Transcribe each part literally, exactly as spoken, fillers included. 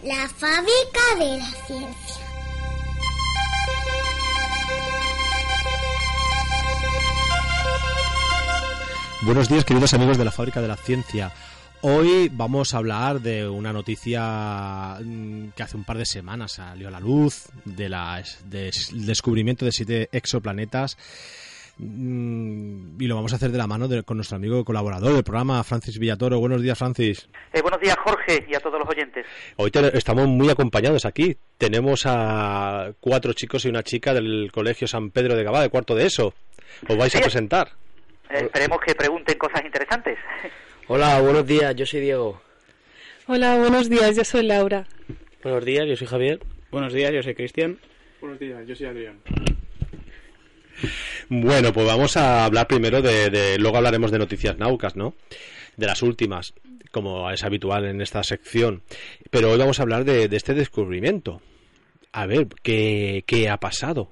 La fábrica de la ciencia. Buenos días, queridos amigos de la Fábrica de la Ciencia. Hoy vamos a hablar de una noticia que hace un par de semanas salió a la luz, de la, de, del descubrimiento de siete exoplanetas, y lo vamos a hacer de la mano de, con nuestro amigo colaborador del programa, Francis Villatoro. Buenos días, Francis. Eh, buenos días, Jorge, y a todos los oyentes. Hoy te, estamos muy acompañados aquí. Tenemos a cuatro chicos y una chica del Colegio San Pedro de Gabá, de cuarto de ESO. ¿Os vais sí. a presentar? Eh, esperemos que pregunten cosas interesantes. Hola, buenos días, yo soy Diego. Hola, buenos días, yo soy Laura. Buenos días, yo soy Javier. Buenos días, yo soy Cristian. Buenos días, yo soy Adrián. Bueno, pues vamos a hablar primero de, de... Luego hablaremos de noticias náucas, ¿no? De las últimas, como es habitual en esta sección. Pero hoy vamos a hablar de, de este descubrimiento. A ver, ¿qué, qué ha pasado?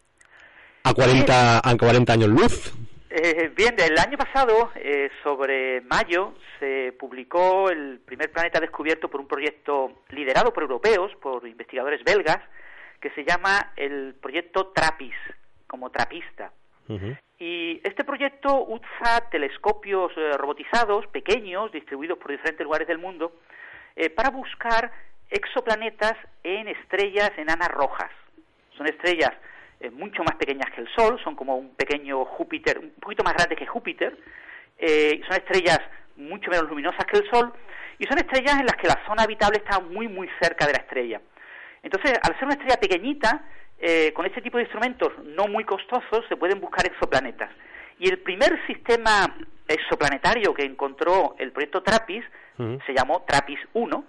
A cuarenta, a cuarenta años luz. Eh, bien, el año pasado, eh, sobre mayo, se publicó el primer planeta descubierto por un proyecto liderado por europeos, por investigadores belgas, que se llama el proyecto TRAPPIST, como trapista. Uh-huh. Y este proyecto usa telescopios eh, robotizados, pequeños, distribuidos por diferentes lugares del mundo, eh, para buscar exoplanetas en estrellas enanas rojas. Son estrellas Eh, mucho más pequeñas que el Sol, son como un pequeño Júpiter, un poquito más grande que Júpiter, eh, son estrellas mucho menos luminosas que el Sol, y son estrellas en las que la zona habitable está muy muy cerca de la estrella. Entonces, al ser una estrella pequeñita, eh, con este tipo de instrumentos no muy costosos, se pueden buscar exoplanetas. Y el primer sistema exoplanetario que encontró el proyecto TRAPPIST uh-huh. se llamó TRAPPIST uno,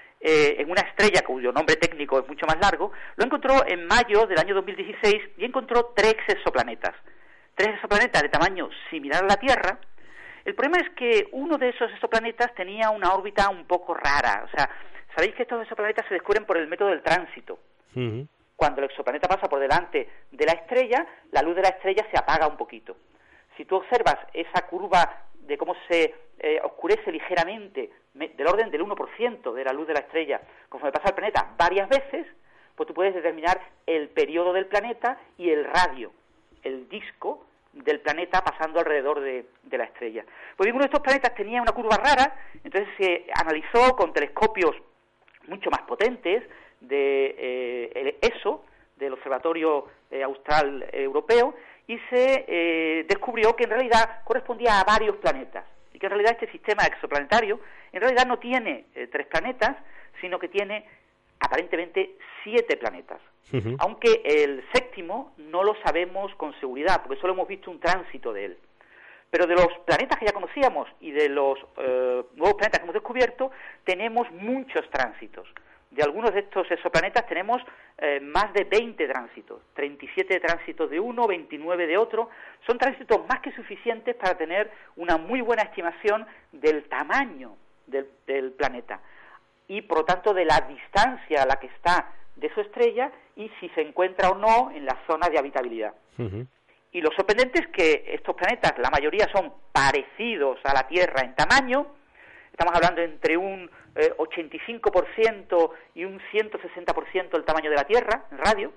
Eh, en una estrella cuyo nombre técnico es mucho más largo, lo encontró en mayo del año dos mil dieciséis y encontró tres exoplanetas. Tres exoplanetas de tamaño similar a la Tierra. El problema es que uno de esos exoplanetas tenía una órbita un poco rara. O sea, sabéis que estos exoplanetas se descubren por el método del tránsito. Uh-huh. Cuando el exoplaneta pasa por delante de la estrella, la luz de la estrella se apaga un poquito. Si tú observas esa curva de cómo se eh, oscurece ligeramente, me, del orden del uno por ciento de la luz de la estrella, conforme pasa el planeta varias veces, pues tú puedes determinar el periodo del planeta y el radio, el disco del planeta pasando alrededor de, de la estrella. Pues ninguno de estos planetas tenía una curva rara, entonces se analizó con telescopios mucho más potentes de eh, el ESO, del Observatorio eh, Austral eh, Europeo, y se eh, descubrió que en realidad correspondía a varios planetas, y que en realidad este sistema exoplanetario en realidad no tiene eh, tres planetas, sino que tiene aparentemente siete planetas. Uh-huh. Aunque el séptimo no lo sabemos con seguridad, porque solo hemos visto un tránsito de él. Pero de los planetas que ya conocíamos y de los eh, nuevos planetas que hemos descubierto, tenemos muchos tránsitos. De algunos de estos exoplanetas tenemos eh, más de veinte tránsitos, treinta y siete tránsitos de uno, veintinueve de otro. Son tránsitos más que suficientes para tener una muy buena estimación del tamaño del, del planeta y, por lo tanto, de la distancia a la que está de su estrella y si se encuentra o no en la zona de habitabilidad. Uh-huh. Y lo sorprendente es que estos planetas, la mayoría son parecidos a la Tierra en tamaño. Estamos hablando entre un eh, ochenta y cinco por ciento y un ciento sesenta por ciento del tamaño de la Tierra, en radio.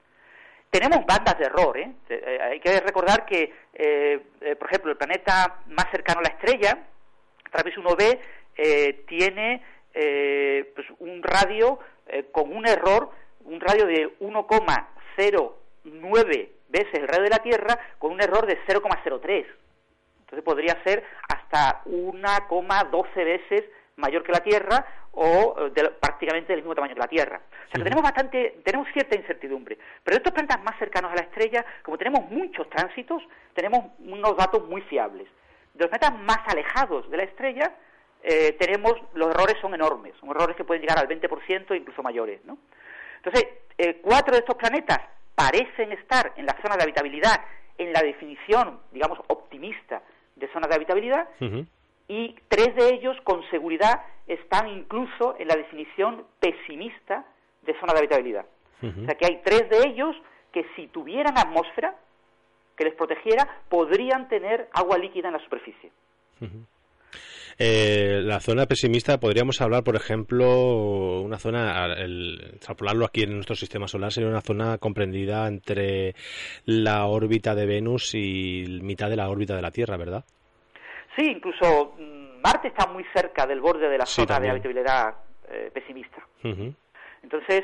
Tenemos bandas de error, ¿eh? Eh, hay que recordar que, eh, eh, por ejemplo, el planeta más cercano a la estrella, TRAPPIST uno b, eh, tiene eh, pues un radio eh, con un error, un radio de uno coma cero nueve veces el radio de la Tierra, con un error de cero coma cero tres. Entonces podría ser hasta uno coma doce veces mayor que la Tierra o de, prácticamente del mismo tamaño que la Tierra. O sea que sí. tenemos bastante, tenemos cierta incertidumbre. Pero estos planetas más cercanos a la estrella, como tenemos muchos tránsitos, tenemos unos datos muy fiables. De los planetas más alejados de la estrella, eh, tenemos, los errores son enormes, son errores que pueden llegar al veinte por ciento e incluso mayores, ¿no? Entonces, eh, cuatro de estos planetas parecen estar en la zona de habitabilidad, en la definición, digamos, optimista de zonas de habitabilidad, uh-huh. y tres de ellos con seguridad están incluso en la definición pesimista de zona de habitabilidad. Uh-huh. O sea que hay tres de ellos que si tuvieran atmósfera que les protegiera, podrían tener agua líquida en la superficie. Uh-huh. Eh, la zona pesimista, podríamos hablar, por ejemplo, una zona, el, extrapolarlo aquí en nuestro sistema solar, sería una zona comprendida entre la órbita de Venus y mitad de la órbita de la Tierra, ¿verdad? Sí, incluso Marte está muy cerca del borde de la sí, zona también. de habitabilidad eh, pesimista. Uh-huh. Entonces,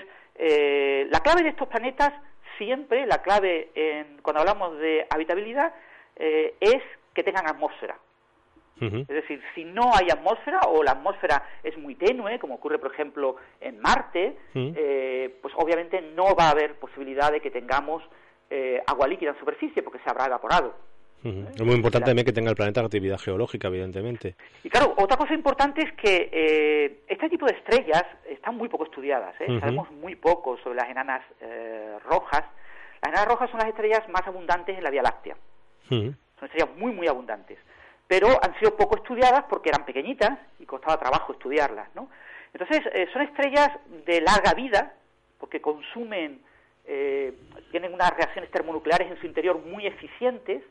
eh, la clave de estos planetas, siempre la clave en, cuando hablamos de habitabilidad, eh, es que tengan atmósfera. Uh-huh. Es decir, si no hay atmósfera o la atmósfera es muy tenue, como ocurre, por ejemplo, en Marte, uh-huh. eh, pues obviamente no va a haber posibilidad de que tengamos eh, agua líquida en superficie, porque se habrá evaporado. Uh-huh. ¿Eh? Es muy importante también que tenga el planeta actividad geológica, evidentemente. Y claro, otra cosa importante es que eh, este tipo de estrellas están muy poco estudiadas, ¿eh? Uh-huh. Sabemos muy poco sobre las enanas eh, rojas. Las enanas rojas son las estrellas más abundantes en la Vía Láctea. Uh-huh. Son estrellas muy, muy abundantes. Pero han sido poco estudiadas porque eran pequeñitas y costaba trabajo estudiarlas, ¿no? Entonces, eh, son estrellas de larga vida, porque consumen, eh, tienen unas reacciones termonucleares en su interior muy eficientes,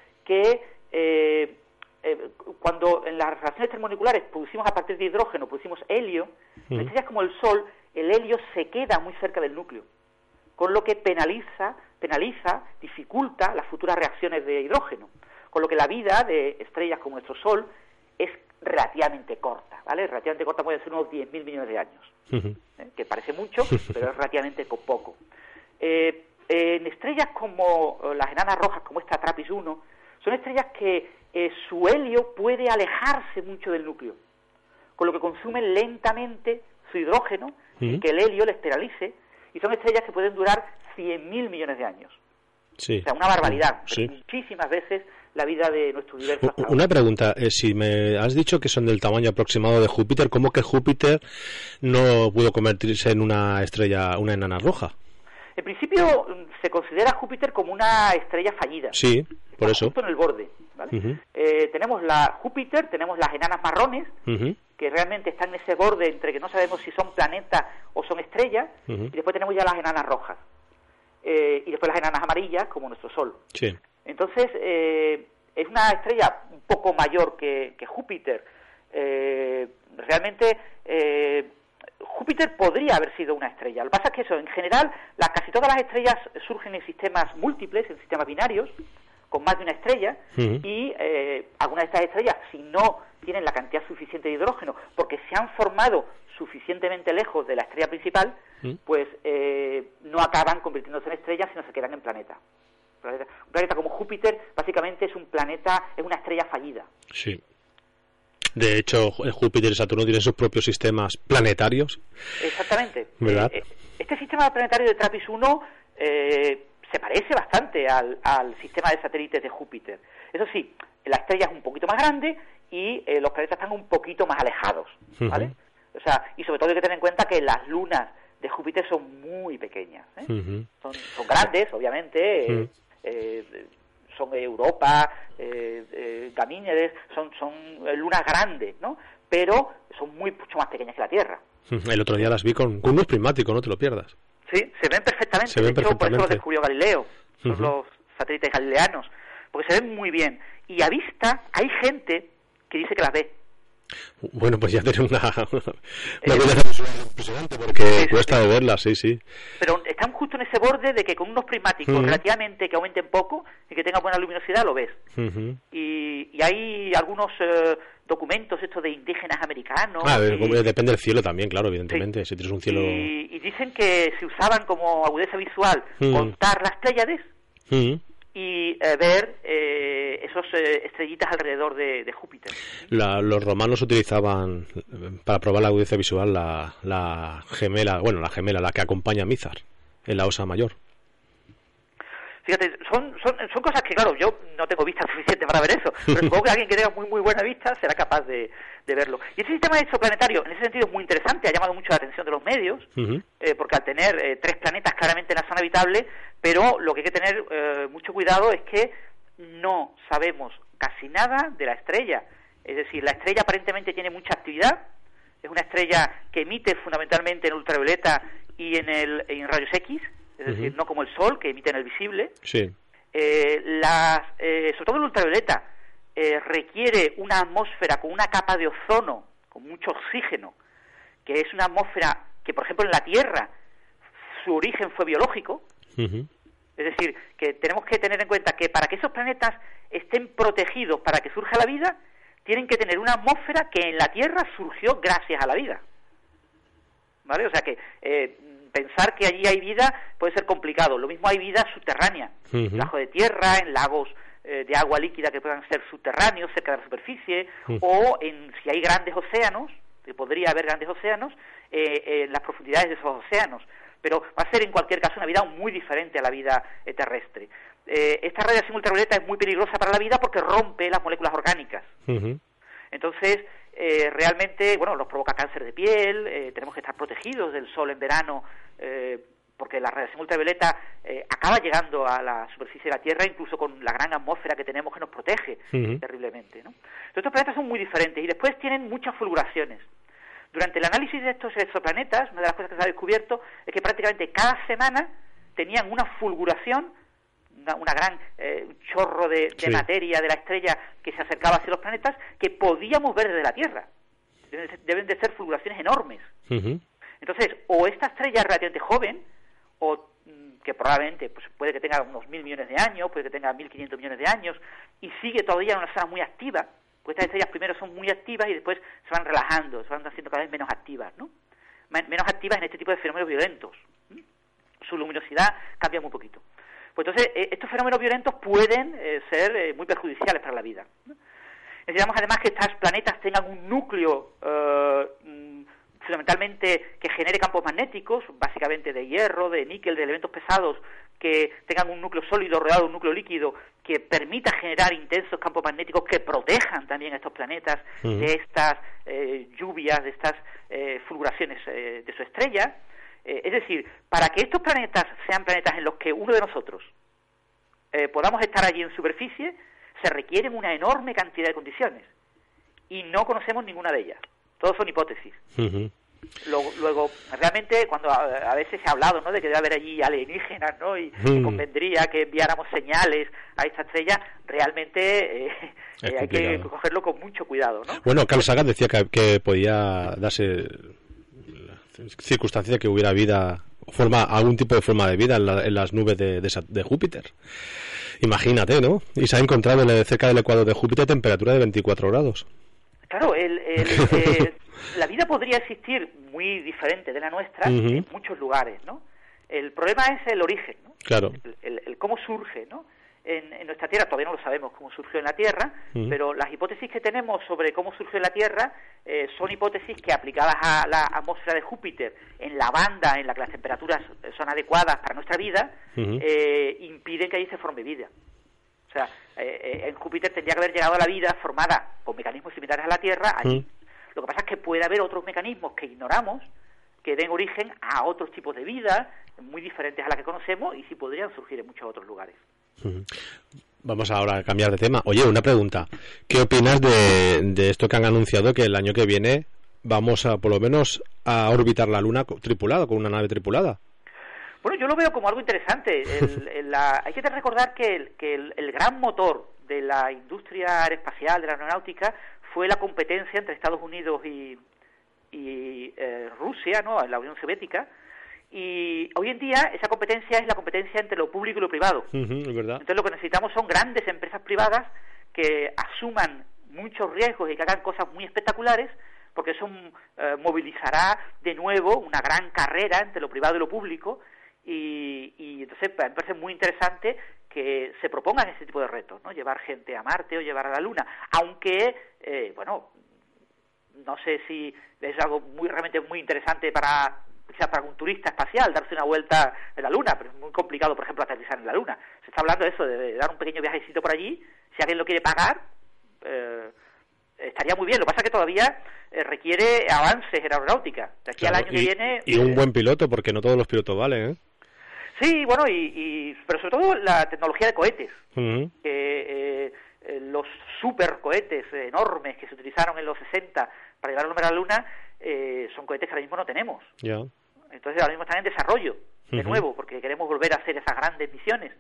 que eh, eh, cuando en las reacciones termonucleares producimos a partir de hidrógeno, producimos helio, uh-huh. en estrellas como el Sol, el helio se queda muy cerca del núcleo, con lo que penaliza, penaliza, dificulta las futuras reacciones de hidrógeno. Con lo que la vida de estrellas como nuestro Sol es relativamente corta, ¿vale? Relativamente corta, puede ser unos diez mil millones de años, uh-huh. ¿eh? Que parece mucho, pero es relativamente poco. Eh, en estrellas como las enanas rojas, como esta TRAPPIST uno, son estrellas que eh, su helio puede alejarse mucho del núcleo, con lo que consumen lentamente su hidrógeno, uh-huh. y que el helio les penalice, y son estrellas que pueden durar cien mil millones de años. Sí. O sea, una barbaridad, sí. Muchísimas veces la vida de nuestro universo. Una pregunta, eh, si me has dicho que son del tamaño aproximado de Júpiter, ¿cómo que Júpiter no pudo convertirse en una estrella, una enana roja? En principio se considera Júpiter como una estrella fallida. Sí, por Está eso. Justo en el borde, ¿vale? Uh-huh. Eh, tenemos la Júpiter, tenemos las enanas marrones, uh-huh. que realmente están en ese borde entre que no sabemos si son planetas o son estrellas, uh-huh. y después tenemos ya las enanas rojas. Eh, y después las enanas amarillas, como nuestro Sol. Sí. Entonces, eh, es una estrella un poco mayor que, que Júpiter. Eh, realmente, eh, Júpiter podría haber sido una estrella. Lo que pasa es que eso, en general, la, casi todas las estrellas surgen en sistemas múltiples, en sistemas binarios, con más de una estrella, uh-huh. y eh, algunas de estas estrellas, si no tienen la cantidad suficiente de hidrógeno, porque se han formado suficientemente lejos de la estrella principal, ¿Mm? pues eh, no acaban convirtiéndose en estrellas, sino se quedan en planeta. planeta. Un planeta como Júpiter, básicamente es un planeta, es una estrella fallida. Sí. De hecho, Júpiter y Saturno tienen sus propios sistemas planetarios. Exactamente. ¿Verdad? Eh, este sistema planetario de TRAPPIST uno eh, se parece bastante al, al sistema de satélites de Júpiter. Eso sí, la estrella es un poquito más grande y eh, los planetas están un poquito más alejados, ¿vale? Uh-huh. O sea, y sobre todo hay que tener en cuenta que las lunas de Júpiter son muy pequeñas, ¿eh? Uh-huh. son, son grandes, obviamente, uh-huh. eh, eh, son Europa, eh, eh, Ganímedes, son, son lunas grandes, ¿no? Pero son muy, mucho más pequeñas que la Tierra. Uh-huh. El otro día las vi con, con unos prismáticos, no te lo pierdas. Sí, se ven perfectamente, se ven de hecho, perfectamente. por eso los descubrió Galileo, son uh-huh. los satélites galileanos, porque se ven muy bien. Y a vista hay gente que dice que las ve. Bueno, pues ya tiene una, una eh, impresionante porque es, cuesta de verlas, sí, sí. Pero están justo en ese borde de que con unos prismáticos uh-huh. relativamente que aumenten poco y que tengan buena luminosidad lo ves. Uh-huh. Y, y hay algunos eh, documentos estos de indígenas americanos. Ah, y, depende del cielo también, claro, evidentemente. Sí. Si tienes un cielo. Y, y dicen que se usaban como agudeza visual uh-huh. contar las Pléyades. Uh-huh. y eh, ver eh, esos eh, estrellitas alrededor de, de Júpiter. La, los romanos utilizaban para probar la agudeza visual la, la gemela, bueno, la gemela, la que acompaña a Mízar en la Osa Mayor. Fíjate, son, son, son cosas que, claro, yo no tengo vista suficiente para ver eso, pero supongo que alguien que tenga muy muy buena vista será capaz de, de verlo. Y ese sistema exoplanetario, en ese sentido, es muy interesante, ha llamado mucho la atención de los medios, uh-huh. eh, porque al tener eh, tres planetas claramente en la zona habitable, pero lo que hay que tener eh, mucho cuidado es que no sabemos casi nada de la estrella. Es decir, la estrella aparentemente tiene mucha actividad, es una estrella que emite fundamentalmente en ultravioleta y en, el, en rayos X, es uh-huh. decir, no como el Sol, que emite en el visible. Sí. Eh, las, eh, sobre todo el ultravioleta, eh, requiere una atmósfera con una capa de ozono, con mucho oxígeno, que es una atmósfera que, por ejemplo, en la Tierra, su origen fue biológico. Uh-huh. Es decir, que tenemos que tener en cuenta que para que esos planetas estén protegidos para que surja la vida, tienen que tener una atmósfera que en la Tierra surgió gracias a la vida. ¿Vale? O sea que eh, pensar que allí hay vida puede ser complicado. Lo mismo hay vida subterránea, uh-huh. debajo de tierra, en lagos eh, de agua líquida que puedan ser subterráneos, cerca de la superficie, uh-huh. o en si hay grandes océanos, que podría haber grandes océanos, eh, en las profundidades de esos océanos. Pero va a ser en cualquier caso una vida muy diferente a la vida eh, terrestre. Eh, esta radiación ultravioleta es muy peligrosa para la vida porque rompe las moléculas orgánicas. Uh-huh. Entonces, eh, realmente, bueno, nos provoca cáncer de piel, eh, tenemos que estar protegidos del sol en verano, eh, porque la radiación ultravioleta eh, acaba llegando a la superficie de la Tierra, incluso con la gran atmósfera que tenemos que nos protege uh-huh. terriblemente, ¿no? Entonces, estos planetas son muy diferentes y después tienen muchas fulguraciones. Durante el análisis de estos exoplanetas, una de las cosas que se ha descubierto es que prácticamente cada semana tenían una fulguración, una, una gran eh, chorro de, de sí. materia de la estrella que se acercaba hacia los planetas, que podíamos ver desde la Tierra. Deben de, deben de ser fulguraciones enormes. Uh-huh. Entonces, o esta estrella es relativamente joven, o mm, que probablemente pues, puede que tenga unos mil millones de años, puede que tenga mil quinientos millones de años, y sigue todavía en una zona muy activa. Porque estas estrellas primero son muy activas y después se van relajando, se van haciendo cada vez menos activas, ¿no? Menos activas en este tipo de fenómenos violentos. ¿Mm? Su luminosidad cambia muy poquito. Pues entonces, eh, estos fenómenos violentos pueden eh, ser eh, muy perjudiciales para la vida, ¿no? Necesitamos además que estos planetas tengan un núcleo eh, fundamentalmente que genere campos magnéticos, básicamente de hierro, de níquel, de elementos pesados, que tengan un núcleo sólido rodeado de un núcleo líquido que permita generar intensos campos magnéticos que protejan también a estos planetas uh-huh. de estas eh, lluvias, de estas eh, fulguraciones eh, de su estrella. Eh, es decir, para que estos planetas sean planetas en los que uno de nosotros eh, podamos estar allí en superficie, se requieren una enorme cantidad de condiciones y no conocemos ninguna de ellas. Todos son hipótesis. Uh-huh. Luego, luego, realmente, cuando a, a veces se ha hablado, ¿no?, de que debe haber allí alienígenas, ¿no?, y mm. que convendría que enviáramos señales a esta estrella, realmente eh, eh, hay que cogerlo con mucho cuidado, ¿no? Bueno, Carl Sagan decía que, que podía darse circunstancia de que hubiera vida, forma algún tipo de forma de vida en, la, en las nubes de, de, de Júpiter. Imagínate, ¿no? Y se ha encontrado en, cerca del ecuador de Júpiter temperatura de veinticuatro grados. Claro, el... el eh, la vida podría existir muy diferente de la nuestra uh-huh. en muchos lugares, ¿no? El problema es el origen, ¿no? Claro. El, el, el cómo surge, ¿no? En, en nuestra Tierra todavía no lo sabemos cómo surgió en la Tierra, uh-huh. pero las hipótesis que tenemos sobre cómo surgió en la Tierra eh, son hipótesis que, aplicadas a la atmósfera de Júpiter, en la banda en la que las temperaturas son adecuadas para nuestra vida, uh-huh. eh, impiden que allí se forme vida. O sea, eh, en Júpiter tendría que haber llegado a la vida formada con mecanismos similares a la Tierra allí. Uh-huh. Lo que pasa es que puede haber otros mecanismos que ignoramos que den origen a otros tipos de vida muy diferentes a la que conocemos y sí podrían surgir en muchos otros lugares. Vamos ahora a cambiar de tema. Oye, una pregunta. ¿Qué opinas de, de esto que han anunciado, que el año que viene vamos a, por lo menos, a orbitar la Luna tripulada, con una nave tripulada? Bueno, yo lo veo como algo interesante. El, el, la, hay que recordar que, el, que el, el gran motor de la industria aeroespacial, de la aeronáutica, fue la competencia entre Estados Unidos y, y eh, Rusia, ¿no?, la Unión Soviética, y hoy en día esa competencia es la competencia entre lo público y lo privado. Uh-huh, es verdad. Entonces lo que necesitamos son grandes empresas privadas que asuman muchos riesgos y que hagan cosas muy espectaculares, porque eso eh, movilizará de nuevo una gran carrera entre lo privado y lo público, y, y entonces me parece muy interesante que se propongan ese tipo de retos, ¿no? Llevar gente a Marte o llevar a la Luna, aunque, eh, bueno, no sé si es algo muy realmente muy interesante para quizás para un turista espacial darse una vuelta en la Luna, pero es muy complicado, por ejemplo, aterrizar en la Luna. Se está hablando de eso, de dar un pequeño viajecito por allí. Si alguien lo quiere pagar, eh, estaría muy bien. Lo que pasa es que todavía eh, requiere avances en aeronáutica. De aquí claro, al año y, que viene... Y un eh, buen piloto, porque no todos los pilotos valen, ¿eh? Sí, bueno, y, y pero sobre todo la tecnología de cohetes, uh-huh. que eh, eh, los supercohetes enormes que se utilizaron en los sesenta para llevar el hombre a la Luna eh, son cohetes que ahora mismo no tenemos. Yeah. Entonces ahora mismo están en desarrollo, de uh-huh. nuevo, porque queremos volver a hacer esas grandes misiones.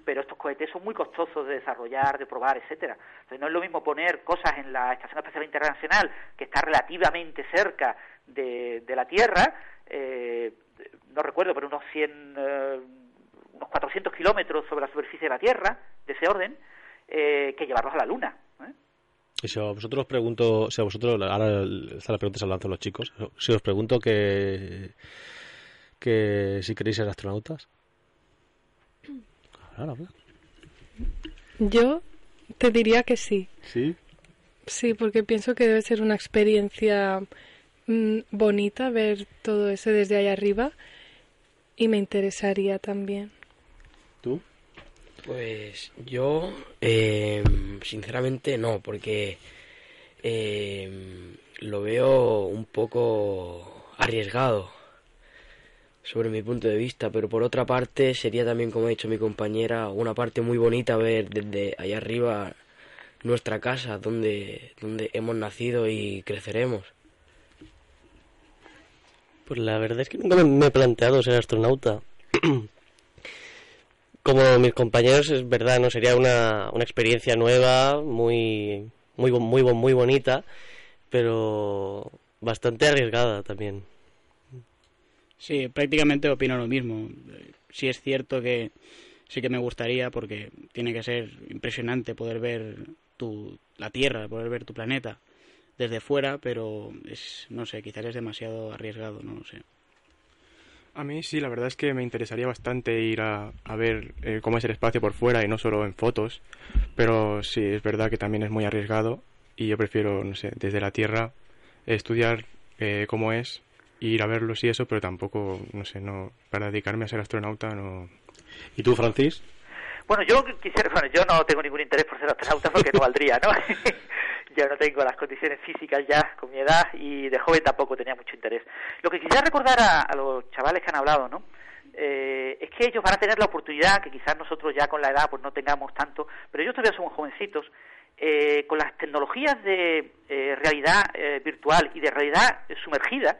pero estos cohetes son muy costosos de desarrollar, de probar, etcétera. Entonces no es lo mismo poner cosas en la Estación Espacial Internacional, que está relativamente cerca de, de la Tierra, eh, no recuerdo, pero unos cien, eh, unos cuatrocientos kilómetros sobre la superficie de la Tierra, de ese orden, eh, que llevarlos a la Luna. ¿eh? Y si a vosotros os pregunto, si a vosotros, ahora está la pregunta se la lanzo a los chicos, si os pregunto que, que si queréis ser astronautas. Ahora, ahora. Yo te diría que sí. ¿Sí? Sí, porque pienso que debe ser una experiencia mmm, bonita ver todo eso desde ahí arriba y me interesaría también. ¿Tú? Pues yo, eh, sinceramente no, porque eh, lo veo un poco arriesgado sobre mi punto de vista, pero por otra parte sería también, como ha dicho mi compañera, una parte muy bonita ver desde allá arriba nuestra casa, donde, donde hemos nacido y creceremos. Pues la verdad es que nunca me, me he planteado ser astronauta. Como mis compañeros, es verdad, no sería una, una experiencia nueva, muy, muy, muy, muy bonita, pero bastante arriesgada también. Sí, prácticamente opino lo mismo. Sí es cierto que sí que me gustaría, porque tiene que ser impresionante poder ver tu, la Tierra, poder ver tu planeta desde fuera, pero es, no sé, quizás es demasiado arriesgado, no lo sé. A mí sí, la verdad es que me interesaría bastante ir a, a ver eh, cómo es el espacio por fuera y no solo en fotos, pero sí, es verdad que también es muy arriesgado y yo prefiero, no sé, desde la Tierra estudiar eh, cómo es, ir a verlos y eso, pero tampoco, no sé, no para dedicarme a ser astronauta no. ¿Y tú, Francis? Bueno, yo quisiera, bueno, yo no tengo ningún interés por ser astronauta porque no valdría, ¿no? Yo no tengo las condiciones físicas ya con mi edad y de joven tampoco tenía mucho interés. Lo que quisiera recordar a, a los chavales que han hablado, ¿no? Eh, es que ellos van a tener la oportunidad, que quizás nosotros ya con la edad pues no tengamos tanto, pero ellos todavía somos jovencitos, eh, con las tecnologías de eh, realidad eh, virtual y de realidad eh, sumergida,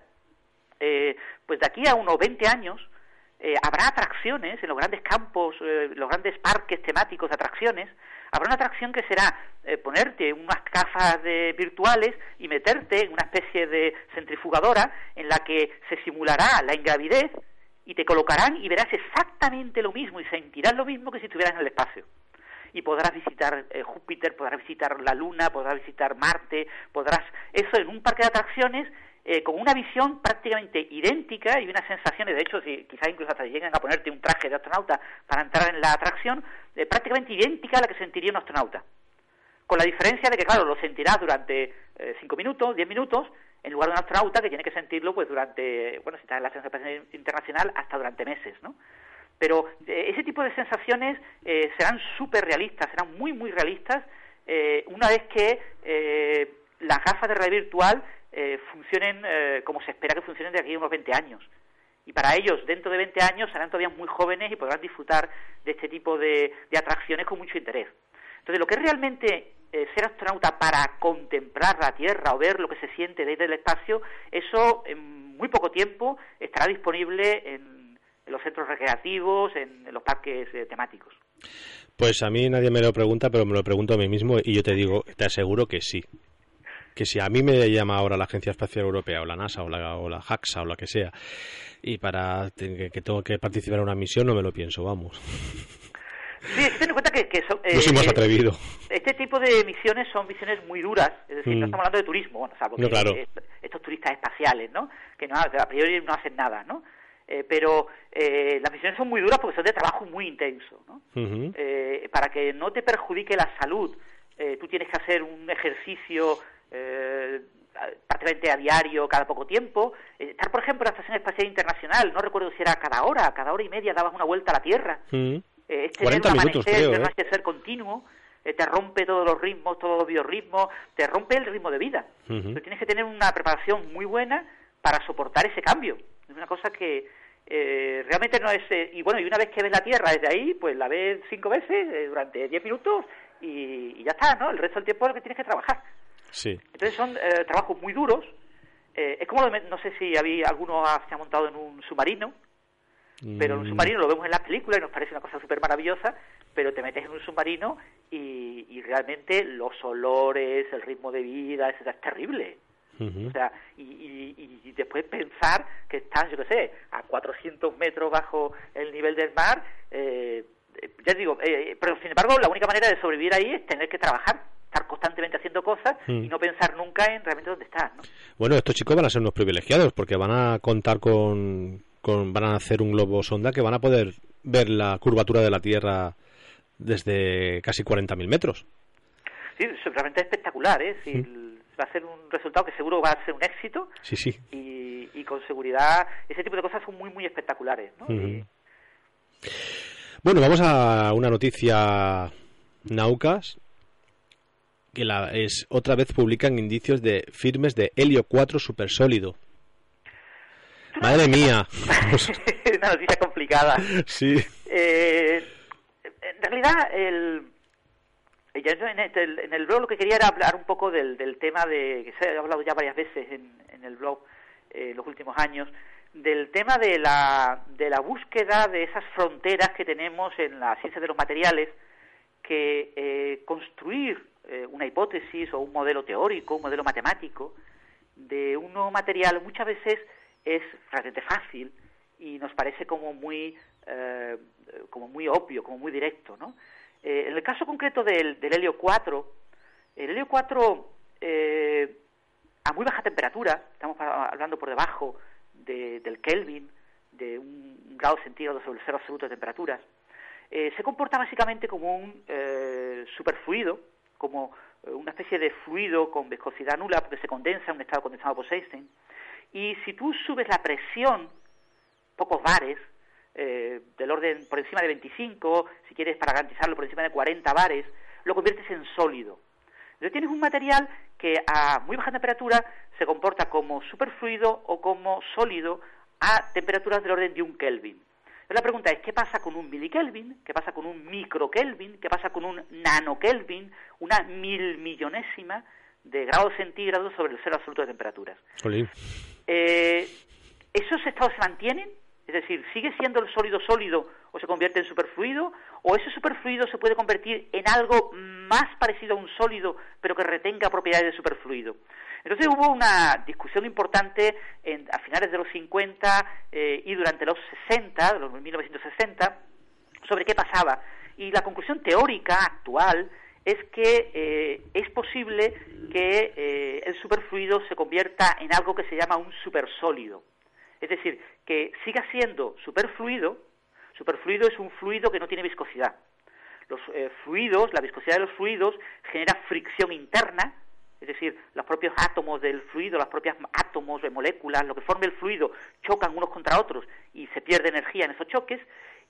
eh, pues de aquí a unos veinte años, Eh, habrá atracciones en los grandes campos, eh, los grandes parques temáticos de atracciones. Habrá una atracción que será eh, ponerte unas gafas de, virtuales y meterte en una especie de centrifugadora en la que se simulará la ingravidez y te colocarán y verás exactamente lo mismo y sentirás lo mismo que si estuvieras en el espacio. Y podrás visitar eh, Júpiter, podrás visitar la Luna, podrás visitar Marte, podrás... Eso en un parque de atracciones Eh, con una visión prácticamente idéntica y unas sensaciones, de hecho, si quizás incluso hasta lleguen a ponerte un traje de astronauta para entrar en la atracción, eh, prácticamente idéntica a la que sentiría un astronauta. Con la diferencia de que, claro, lo sentirás durante eh, cinco minutos, diez minutos, en lugar de un astronauta que tiene que sentirlo pues durante, bueno, si está en la Estación Espacial Internacional, hasta durante meses, ¿no? Pero eh, ese tipo de sensaciones eh, serán súper realistas, serán muy, muy realistas, eh, una vez que eh, las gafas de realidad virtual Eh, funcionen eh, como se espera que funcionen de aquí a unos veinte años. Y para ellos, dentro de veinte años, serán todavía muy jóvenes y podrán disfrutar de este tipo de, de atracciones con mucho interés. Entonces, lo que es realmente eh, ser astronauta para contemplar la Tierra o ver lo que se siente desde el espacio, eso en muy poco tiempo estará disponible en, en los centros recreativos, en, en los parques eh, temáticos. Pues a mí nadie me lo pregunta, pero me lo pregunto a mí mismo y yo te digo, te aseguro que sí. Que si a mí me llama ahora la Agencia Espacial Europea o la NASA o la, o la JAXA o la que sea y para que, que tengo que participar en una misión no me lo pienso, vamos. Sí, ten en cuenta que, que son, eh, no soy más atrevido. Este tipo de misiones son misiones muy duras, es decir, mm. no estamos hablando de turismo, bueno, salvo no, que claro. eh, estos turistas espaciales, ¿no? Que no, a priori no hacen nada, ¿no? Eh, pero eh, las misiones son muy duras porque son de trabajo muy intenso, ¿no? Uh-huh. Eh, para que no te perjudique la salud, eh, tú tienes que hacer un ejercicio Eh, prácticamente a diario, cada poco tiempo. Eh, estar, por ejemplo, en la Estación Espacial Internacional, no recuerdo si era cada hora, cada hora y media dabas una vuelta a la Tierra. Mm. Eh, es tener cuarenta un minutos, amanecer, creo, un ¿eh? anochecer continuo, eh, te rompe todos los ritmos, todos los biorritmos, te rompe el ritmo de vida. Uh-huh. Entonces, tienes que tener una preparación muy buena para soportar ese cambio. Es una cosa que eh, realmente no es... Eh, y bueno, y una vez que ves la Tierra desde ahí, pues la ves cinco veces eh, durante diez minutos y, y ya está, ¿no? El resto del tiempo es lo que tienes que trabajar. Sí. Entonces son eh, trabajos muy duros. Eh, es como, no sé si había alguno se ha montado en un submarino. Pero en un submarino lo vemos en las películas y nos parece una cosa súper maravillosa, pero te metes en un submarino y, y realmente los olores, el ritmo de vida, etcétera, es terrible. Uh-huh. O sea, y, y, y después pensar que estás, yo qué sé, a cuatrocientos metros bajo el nivel del mar, eh, ya digo, eh, pero sin embargo la única manera de sobrevivir ahí es tener que trabajar, estar constantemente haciendo cosas uh-huh. y no pensar nunca en realmente dónde estás, ¿no? Bueno, estos chicos van a ser unos privilegiados porque van a contar con, con van a hacer un globo sonda que van a poder ver la curvatura de la Tierra desde casi cuarenta mil metros. Sí, es realmente espectacular, ¿eh? Si uh-huh. va a ser un resultado que seguro va a ser un éxito. Sí, sí. Y, y con seguridad ese tipo de cosas son muy, muy espectaculares, ¿no? Uh-huh. Y... Bueno, vamos a una noticia Naucas, que la, es otra vez publican indicios de firmes de helio cuatro supersólido. Madre mía. Una noticia complicada. Sí. Eh, en realidad, el... En el, en el blog lo que quería era hablar un poco del, del tema de, que se ha hablado ya varias veces en, en el blog eh, en los últimos años, del tema de la, de la búsqueda de esas fronteras que tenemos en la ciencia de los materiales, que eh, construir eh, una hipótesis o un modelo teórico, un modelo matemático de un nuevo material muchas veces es realmente fácil y nos parece como muy, eh, como muy obvio, como muy directo, ¿no? Eh, en el caso concreto del, del helio cuatro, el helio cuatro eh, a muy baja temperatura, estamos hablando por debajo de, del Kelvin, de un grado centígrado sobre el cero absoluto de temperaturas, eh, se comporta básicamente como un eh, superfluido, como una especie de fluido con viscosidad nula porque se condensa en un estado condensado por Einstein, y si tú subes la presión pocos bares, Eh, del orden por encima de veinticinco, si quieres para garantizarlo por encima de cuarenta bares, lo conviertes en sólido. Entonces tienes un material que a muy baja temperatura se comporta como superfluido o como sólido a temperaturas del orden de un Kelvin. Entonces la pregunta es, ¿qué pasa con un milikelvin? ¿Qué pasa con un microkelvin? ¿Qué pasa con un nanokelvin? Una mil millonésima de grados centígrados sobre el cero absoluto de temperaturas. Eh, ¿Esos estados se mantienen? Es decir, ¿sigue siendo el sólido sólido o se convierte en superfluido? ¿O ese superfluido se puede convertir en algo más parecido a un sólido, pero que retenga propiedades de superfluido? Entonces hubo una discusión importante en, a finales de los cincuenta eh, y durante los sesenta, los mil novecientos sesenta, sobre qué pasaba. Y la conclusión teórica actual es que eh, es posible que eh, el superfluido se convierta en algo que se llama un supersólido. Es decir, que siga siendo superfluido. Superfluido es un fluido que no tiene viscosidad. Los eh, fluidos, la viscosidad de los fluidos genera fricción interna, es decir, los propios átomos del fluido, los propios átomos de moléculas, lo que forma el fluido, chocan unos contra otros y se pierde energía en esos choques,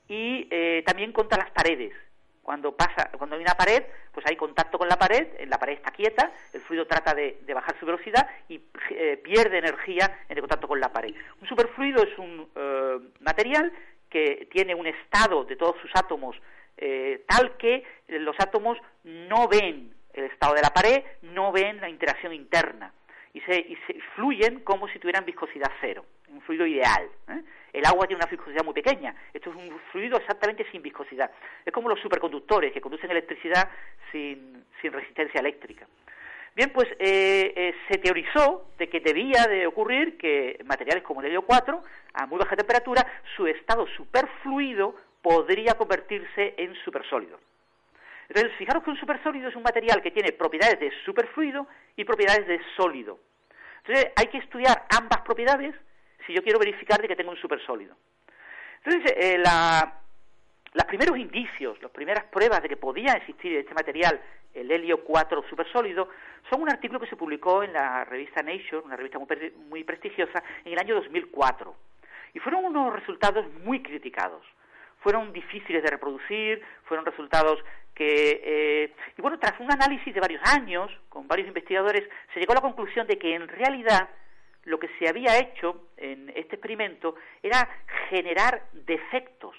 y eh, también contra las paredes. Cuando pasa, cuando hay una pared, pues hay contacto con la pared, la pared está quieta, el fluido trata de, de bajar su velocidad y eh, pierde energía en el contacto con la pared. Un superfluido es un eh, material que tiene un estado de todos sus átomos eh, tal que los átomos no ven el estado de la pared, no ven la interacción interna y se, y se fluyen como si tuvieran viscosidad cero, un fluido ideal, ¿eh? El agua tiene una viscosidad muy pequeña. Esto es un fluido exactamente sin viscosidad. Es como los superconductores que conducen electricidad sin, sin resistencia eléctrica. Bien, pues eh, eh, se teorizó de que debía de ocurrir que materiales como el helio cuatro, a muy baja temperatura, su estado superfluido podría convertirse en supersólido. Entonces, fijaros que un supersólido es un material que tiene propiedades de superfluido y propiedades de sólido. Entonces, hay que estudiar ambas propiedades si yo quiero verificar de que tengo un supersólido. Entonces, eh, la, los primeros indicios, las primeras pruebas de que podía existir este material, el helio cuatro supersólido, son un artículo que se publicó en la revista Nature, una revista muy, muy prestigiosa, en el año dos mil cuatro. Y fueron unos resultados muy criticados. Fueron difíciles de reproducir, fueron resultados que... Eh, y bueno, tras un análisis de varios años, con varios investigadores, se llegó a la conclusión de que en realidad lo que se había hecho en este experimento era generar defectos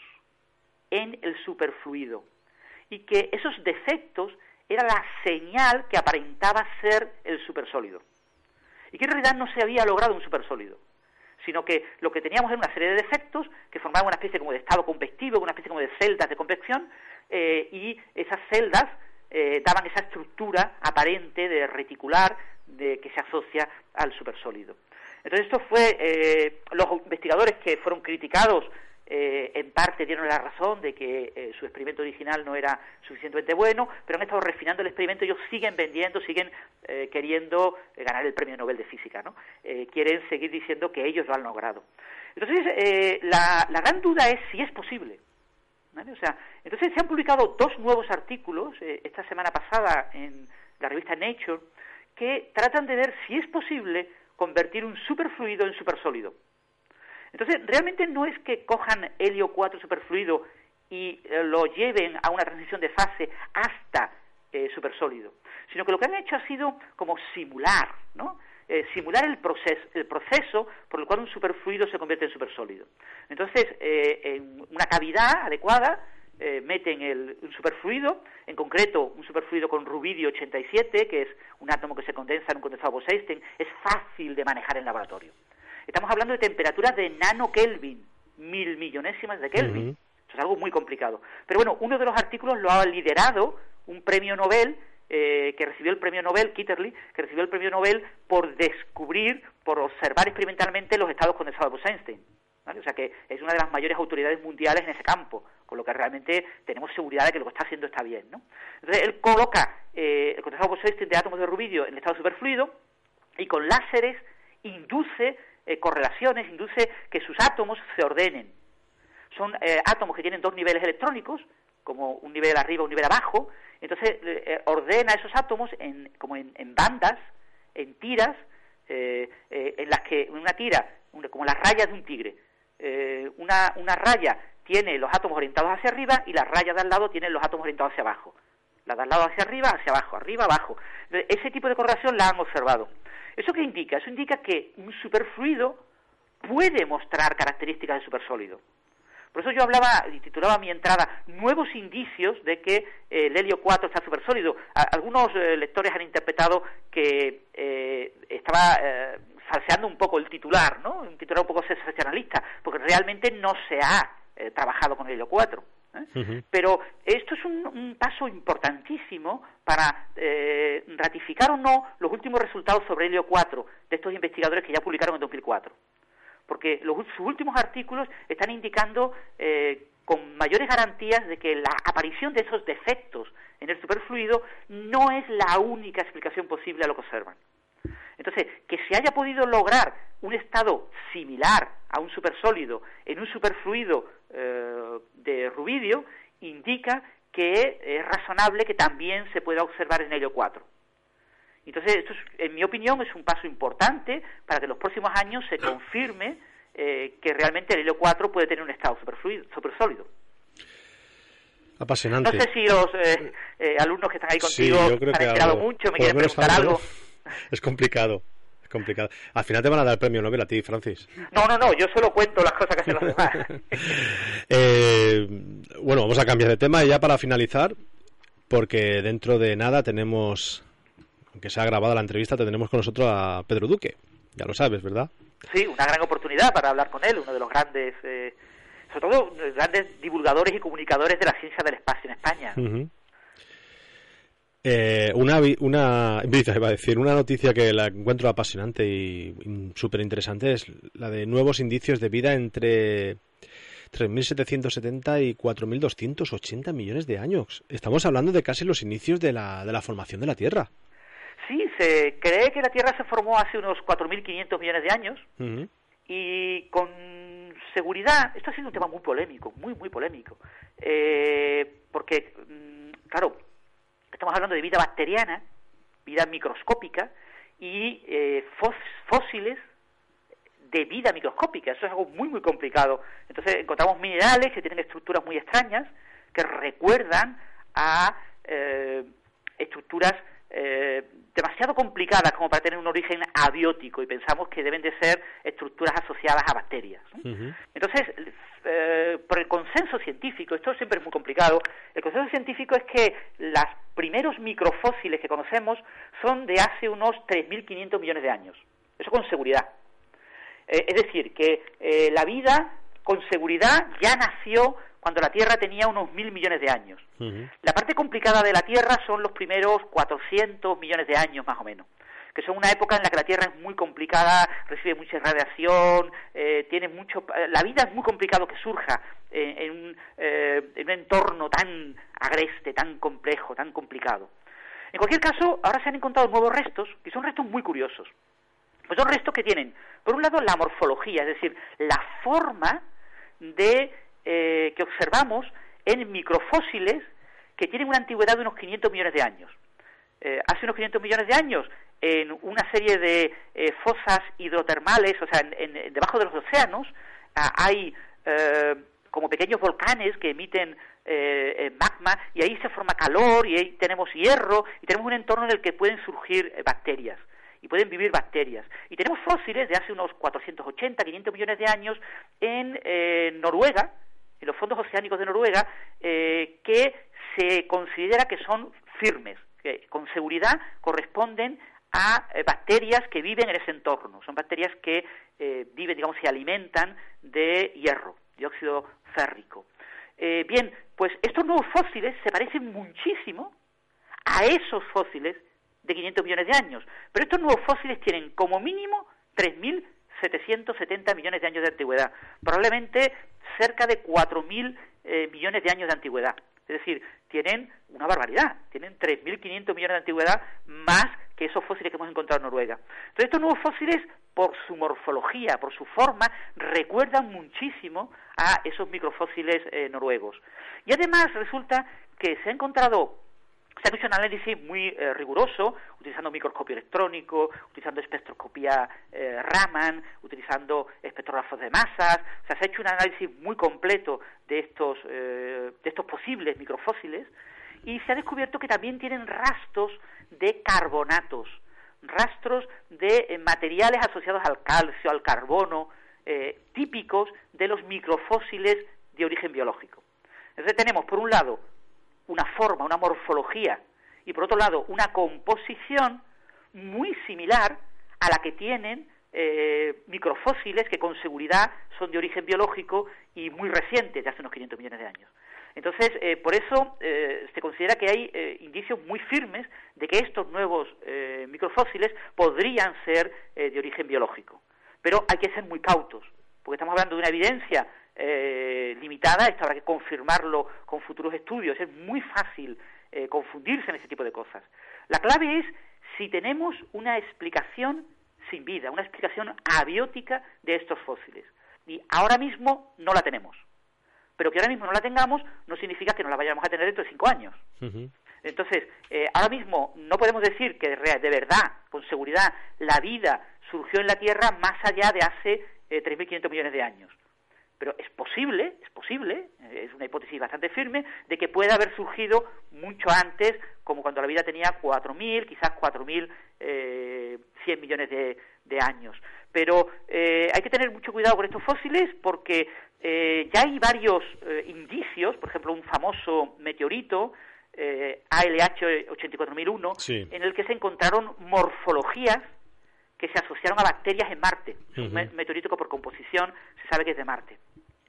en el superfluido y que esos defectos era la señal que aparentaba ser el supersólido y que en realidad no se había logrado un supersólido, sino que lo que teníamos era una serie de defectos que se formaba una especie como de estado convectivo, una especie como de celdas de convección, eh, y esas celdas eh, daban esa estructura aparente de reticular de que se asocia al supersólido. Entonces esto fue, eh, los investigadores que fueron criticados eh, en parte dieron la razón de que eh, su experimento original no era suficientemente bueno, pero han estado refinando el experimento y ellos siguen vendiendo, siguen eh, queriendo eh, ganar el premio Nobel de Física, ¿no? Eh, quieren seguir diciendo que ellos lo han logrado. Entonces, eh, la, la gran duda es si es posible, ¿vale? O sea, entonces se han publicado dos nuevos artículos eh, esta semana pasada en la revista Nature que tratan de ver si es posible convertir un superfluido en supersólido. Entonces, realmente no es que cojan helio cuatro superfluido y eh, lo lleven a una transición de fase hasta eh, supersólido, sino que lo que han hecho ha sido como simular, ¿no? Eh, simular el proceso, el proceso por el cual un superfluido se convierte en supersólido. Entonces, eh, en una cavidad adecuada, eh, meten el, un superfluido, en concreto un superfluido con rubidio ochenta y siete, que es un átomo que se condensa en un condensado Bose-Einstein, es fácil de manejar en laboratorio. Estamos hablando de temperaturas de nanokelvin, mil millonésimas de Kelvin. Uh-huh. Eso es algo muy complicado. Pero bueno, uno de los artículos lo ha liderado un premio Nobel, eh, que recibió el premio Nobel, Kitterly, que recibió el premio Nobel por descubrir, por observar experimentalmente los estados condensados de Bose-Einstein, ¿vale? O sea que es una de las mayores autoridades mundiales en ese campo, con lo que realmente tenemos seguridad de que lo que está haciendo está bien, ¿no? Entonces él coloca eh, el condensado Bose-Einstein de átomos de rubidio en el estado superfluido y con láseres induce eh, correlaciones, induce que sus átomos se ordenen. Son eh, átomos que tienen dos niveles electrónicos, como un nivel arriba y un nivel abajo. Entonces eh, ordena esos átomos en, como en, en bandas, en tiras, eh, eh, en las que una tira, una, como las rayas de un tigre, eh, una, una raya tiene los átomos orientados hacia arriba y las rayas de al lado tienen los átomos orientados hacia abajo. La de al lado hacia arriba, hacia abajo, arriba, abajo. Entonces, ese tipo de correlación la han observado. ¿Eso qué indica? Eso indica que un superfluido puede mostrar características de supersólido. Por eso yo hablaba y titulaba mi entrada nuevos indicios de que eh, el helio cuatro está supersólido. A, algunos eh, lectores han interpretado que eh, estaba eh, falseando un poco el titular, ¿no? Un titular un poco sensacionalista, porque realmente no se ha eh, trabajado con el helio cuatro. ¿eh? Uh-huh. Pero esto es un, un paso importantísimo para eh, ratificar o no los últimos resultados sobre helio cuatro de estos investigadores que ya publicaron en dos mil cuatro. Porque los, sus últimos artículos están indicando eh, con mayores garantías de que la aparición de esos defectos en el superfluido no es la única explicación posible a lo que observan. Entonces, que se haya podido lograr un estado similar a un supersólido en un superfluido eh, de rubidio indica que es razonable que también se pueda observar en helio cuatro. Entonces, esto es, en mi opinión, es un paso importante para que en los próximos años se confirme eh, que realmente el helio cuatro puede tener un estado superfluido, supersólido. Apasionante. No sé si los eh, eh, alumnos que están ahí contigo sí, yo creo han que enterado algo, mucho, me quieren preguntar algo. algo. Es complicado, es complicado. Al final te van a dar el premio Nobel a ti, Francis. No, no, no, yo solo cuento las cosas que hacen los demás. eh, bueno, vamos a cambiar de tema y ya para finalizar, porque dentro de nada tenemos... que se ha grabado la entrevista, tendremos con nosotros a Pedro Duque, ya lo sabes, ¿verdad? Sí, una gran oportunidad para hablar con él, uno de los grandes, eh, sobre todo grandes divulgadores y comunicadores de la ciencia del espacio en España. Uh-huh. Eh, una, una, iba a decir, una noticia que la encuentro apasionante y, y súper interesante es la de nuevos indicios de vida entre tres mil setecientos setenta y cuatro mil doscientos ochenta millones de años. Estamos hablando de casi los inicios de la, de la formación de la Tierra. Sí, se cree que la Tierra se formó hace unos cuatro mil quinientos millones de años uh-huh. y con seguridad, esto ha sido un tema muy polémico, muy, muy polémico, eh, porque, claro, estamos hablando de vida bacteriana, vida microscópica y eh, fós, fósiles de vida microscópica, eso es algo muy, muy complicado. Entonces encontramos minerales que tienen estructuras muy extrañas, que recuerdan a eh, estructuras Eh, demasiado complicadas como para tener un origen abiótico y pensamos que deben de ser estructuras asociadas a bacterias, ¿no? Uh-huh. Entonces, eh, por el consenso científico, esto siempre es muy complicado, el consenso científico es que los primeros microfósiles que conocemos son de hace unos tres mil quinientos millones de años, eso con seguridad. Eh, es decir, que eh, la vida con seguridad ya nació cuando la Tierra tenía unos mil millones de años. Uh-huh. La parte complicada de la Tierra son los primeros cuatrocientos millones de años más o menos, que son una época en la que la Tierra es muy complicada, recibe mucha radiación, eh, tiene mucho, la vida es muy complicado que surja eh, en, un, eh, en un entorno tan agreste, tan complejo, tan complicado. En cualquier caso, ahora se han encontrado nuevos restos, que son restos muy curiosos. Pues son restos que tienen, por un lado, la morfología, es decir, la forma de eh, que observamos en microfósiles que tienen una antigüedad de unos quinientos millones de años. Eh, hace unos quinientos millones de años, en una serie de eh, fosas hidrotermales, o sea, en, en, debajo de los océanos, ah, hay eh, como pequeños volcanes que emiten eh, magma, y ahí se forma calor, y ahí tenemos hierro, y tenemos un entorno en el que pueden surgir eh, bacterias, y pueden vivir bacterias. Y tenemos fósiles de hace unos cuatrocientos ochenta, quinientos millones de años en eh, Noruega, en los fondos oceánicos de Noruega, eh, que se considera que son firmes, que con seguridad corresponden a eh, bacterias que viven en ese entorno. Son bacterias que eh, viven, digamos, se alimentan de hierro, dióxido férrico. Eh, bien, pues estos nuevos fósiles se parecen muchísimo a esos fósiles de quinientos millones de años, pero estos nuevos fósiles tienen como mínimo tres mil setecientos setenta millones de años de antigüedad, probablemente cerca de cuatro mil eh, millones de años de antigüedad. Es decir, tienen una barbaridad, tienen tres mil quinientos millones de antigüedad más que esos fósiles que hemos encontrado en Noruega. Entonces, estos nuevos fósiles, por su morfología, por su forma, recuerdan muchísimo a esos microfósiles eh, noruegos. Y además resulta que se ha encontrado, se ha hecho un análisis muy eh, riguroso, utilizando microscopio electrónico, utilizando espectroscopía eh, Raman, utilizando espectrógrafos de masas. O sea, se ha hecho un análisis muy completo de estos, eh, de estos posibles microfósiles, y se ha descubierto que también tienen rastros de carbonatos, rastros de eh, materiales asociados al calcio, al carbono, eh, típicos de los microfósiles de origen biológico. Entonces tenemos, por un lado, una forma, una morfología, y por otro lado, una composición muy similar a la que tienen eh, microfósiles que con seguridad son de origen biológico y muy recientes, de hace unos quinientos millones de años. Entonces, eh, por eso eh, se considera que hay eh, indicios muy firmes de que estos nuevos eh, microfósiles podrían ser eh, de origen biológico. Pero hay que ser muy cautos, porque estamos hablando de una evidencia eh, limitada, esto habrá que confirmarlo con futuros estudios, es muy fácil eh, confundirse en ese tipo de cosas. La clave es si tenemos una explicación sin vida, una explicación abiótica de estos fósiles. Y ahora mismo no la tenemos. Pero que ahora mismo no la tengamos no significa que no la vayamos a tener dentro de cinco años. Uh-huh. Entonces, eh, ahora mismo no podemos decir que de, de verdad, con seguridad, la vida surgió en la Tierra más allá de hace eh, tres mil quinientos millones de años. Pero es posible, es posible, eh, es una hipótesis bastante firme, de que pueda haber surgido mucho antes, como cuando la vida tenía cuatro mil, quizás cuatro mil cien millones de, de años. Pero eh, hay que tener mucho cuidado con estos fósiles porque eh, ya hay varios eh, indicios, por ejemplo, un famoso meteorito, eh, A L H ochenta y cuatro mil uno, sí, en el que se encontraron morfologías que se asociaron a bacterias en Marte. Uh-huh. Un meteorito que por composición se sabe que es de Marte.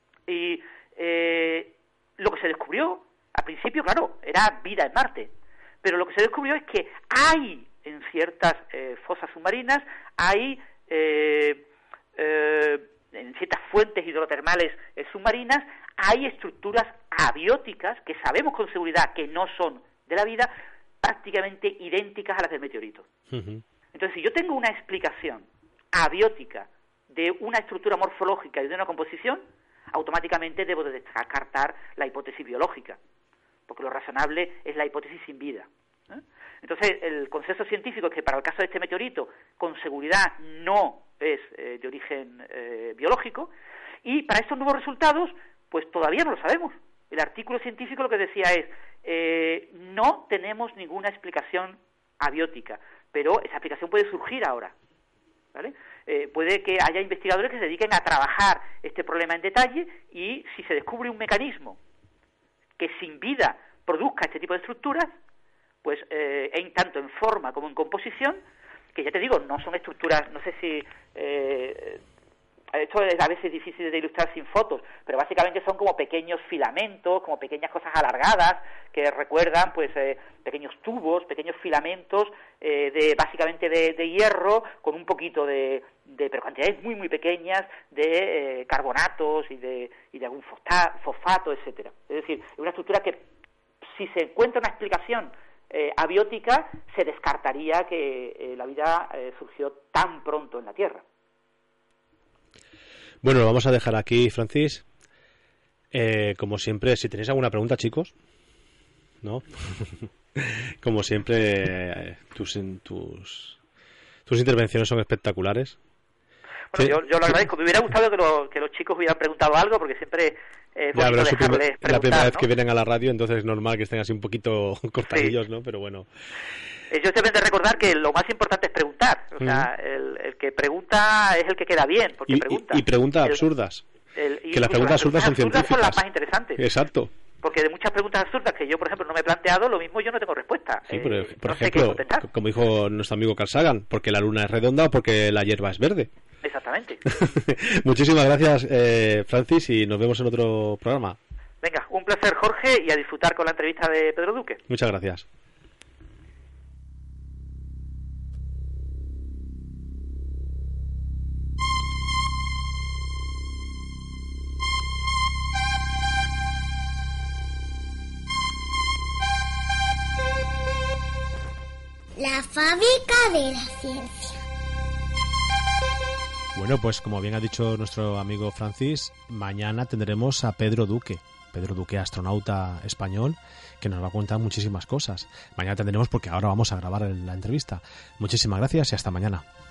Y eh, lo que se descubrió, al principio, claro, era vida en Marte, pero lo que se descubrió es que hay en ciertas eh, fosas submarinas, hay eh, eh, en ciertas fuentes hidrotermales eh, submarinas, hay estructuras abióticas que sabemos con seguridad que no son de la vida, prácticamente idénticas a las del meteorito. Uh-huh. Entonces, si yo tengo una explicación abiótica de una estructura morfológica y de una composición, automáticamente debo de descartar la hipótesis biológica, porque lo razonable es la hipótesis sin vida. ¿eh? Entonces, el consenso científico es que para el caso de este meteorito, con seguridad no es eh, de origen eh, biológico, y para estos nuevos resultados, pues todavía no lo sabemos. El artículo científico lo que decía es, eh, no tenemos ninguna explicación abiótica, pero esa explicación puede surgir ahora, ¿vale? Eh, puede que haya investigadores que se dediquen a trabajar este problema en detalle, y si se descubre un mecanismo que sin vida produzca este tipo de estructuras, pues eh, en tanto en forma como en composición, que ya te digo, no son estructuras, no sé si eh, esto es a veces difícil de ilustrar sin fotos, pero básicamente son como pequeños filamentos, como pequeñas cosas alargadas que recuerdan pues eh, pequeños tubos, pequeños filamentos eh, de básicamente de, de hierro con un poquito de, de pero cantidades muy muy pequeñas de eh, carbonatos y de y de algún fosfato, fosfato, etcétera. Es decir, es una estructura que si se encuentra una explicación eh, abiótica, se descartaría que eh, la vida eh, surgió tan pronto en la Tierra. Bueno, lo vamos a dejar aquí, Francis. Eh, como siempre, si tenéis alguna pregunta, chicos, ¿no? Como siempre, eh, tus, tus, tus intervenciones son espectaculares. Bueno, sí. yo, yo lo agradezco. Me hubiera gustado que, lo, que los chicos hubieran preguado algo, porque siempre eh, ya, pero es dejarles primer, la primera vez ¿no? que vienen a la radio, entonces es normal que estén así un poquito cortadillos, sí. ¿no? Pero bueno. Yo simplemente recordar que lo más importante es preguntar. O sea, uh-huh. el, el que pregunta es el que queda bien, porque y, pregunta. Y, y preguntas el, absurdas. El, que las preguntas absurdas son científicas. Son las más interesantes. Exacto. Porque de muchas preguntas absurdas que yo, por ejemplo, no me he planteado, lo mismo yo no tengo respuesta. Sí, pero, eh, por no ejemplo, sé qué como dijo nuestro amigo Carl Sagan, porque la luna es redonda o porque la hierba es verde. Exactamente. Muchísimas gracias, eh, Francis, y nos vemos en otro programa. Venga, un placer, Jorge, y a disfrutar con la entrevista de Pedro Duque. Muchas gracias. La fábrica de la ciencia. Bueno, pues como bien ha dicho nuestro amigo Francis, mañana tendremos a Pedro Duque, Pedro Duque, astronauta español, que nos va a contar muchísimas cosas. Mañana tendremos porque ahora vamos a grabar la entrevista. Muchísimas gracias y hasta mañana.